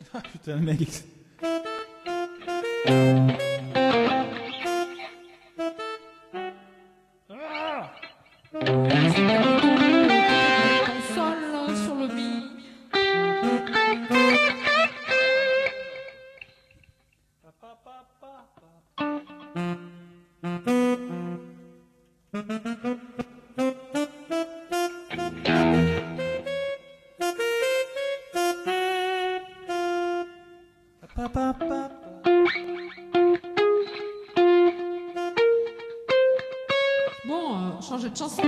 Ah putain, mec. Ah Ton sol sur le mi. Bon, changer de chanson.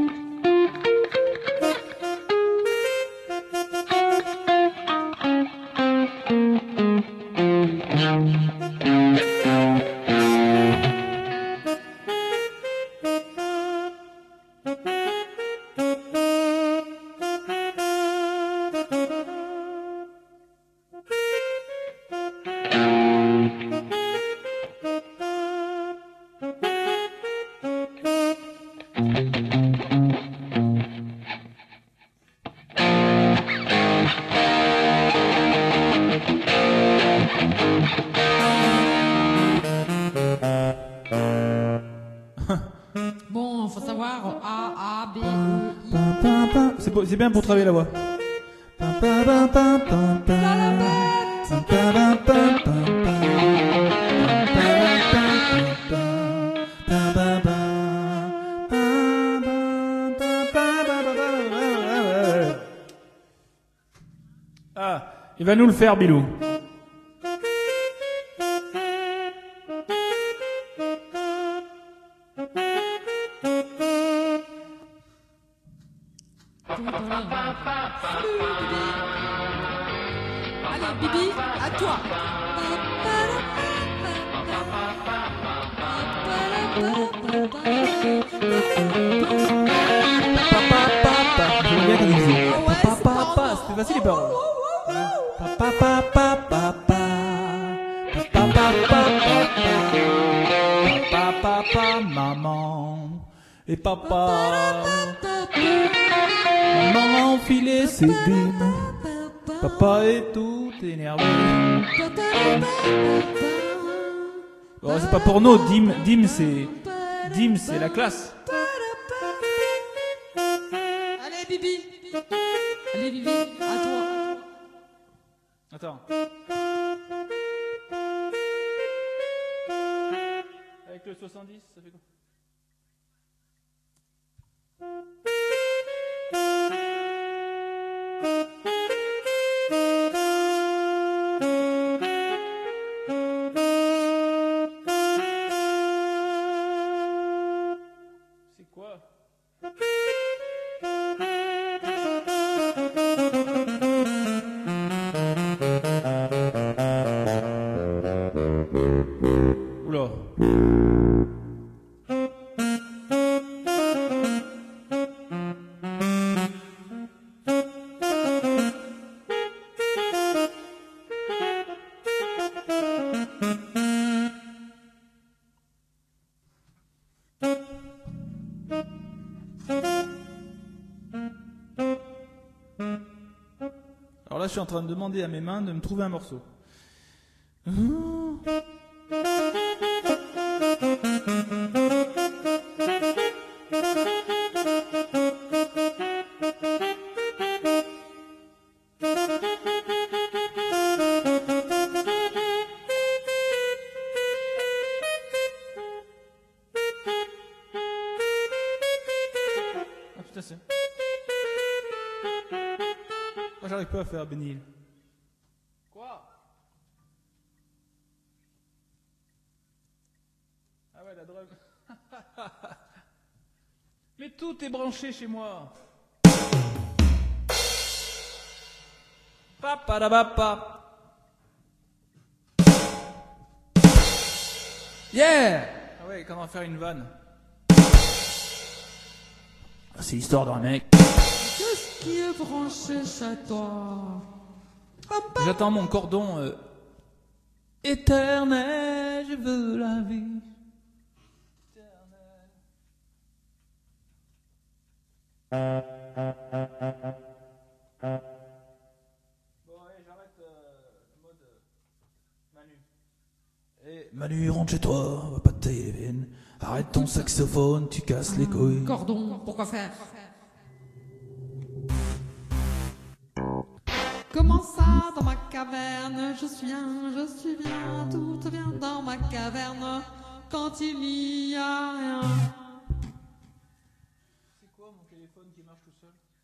Bon, faut savoir A, B, E, I. C'est bien pour travailler la voix. Ah, il va nous le faire, Bilou. Allez, Bibi, à toi. J'aime bien quand il disait. Ah ouais, c'est pas C'était facile les paroles. Papa, maman et papa. Maman a enfilé ses dîmes. Papa est tout énervé. Oh, c'est pas porno, Dim c'est la classe. Allez, Bibi. Allez, Bibi, à toi. Attends. Avec le 70, ça fait quoi? C'est quoi? Oula. Alors là, je suis en train de demander à mes mains de me trouver un morceau. Ah putain, c'est... Moi, j'arrive pas à faire Benil. Quoi? Ah ouais, la drogue. Mais tout est branché chez moi. Papa da papa. Yeah! Ah ouais, comment faire une vanne? Ah, c'est l'histoire d'un mec. Qu'est-ce qui est branché chez toi? J'attends mon cordon éternel, je veux la vie. Bon, allez, j'arrête le Eh, Manu, rentre chez toi, va pas te tailler les veines. Arrête ton saxophone, tu casses les couilles. Cordon, pourquoi faire? Comment ça, dans ma caverne, je suis bien, tout vient dans ma caverne, quand il n'y a rien. C'est quoi mon téléphone qui marche tout seul?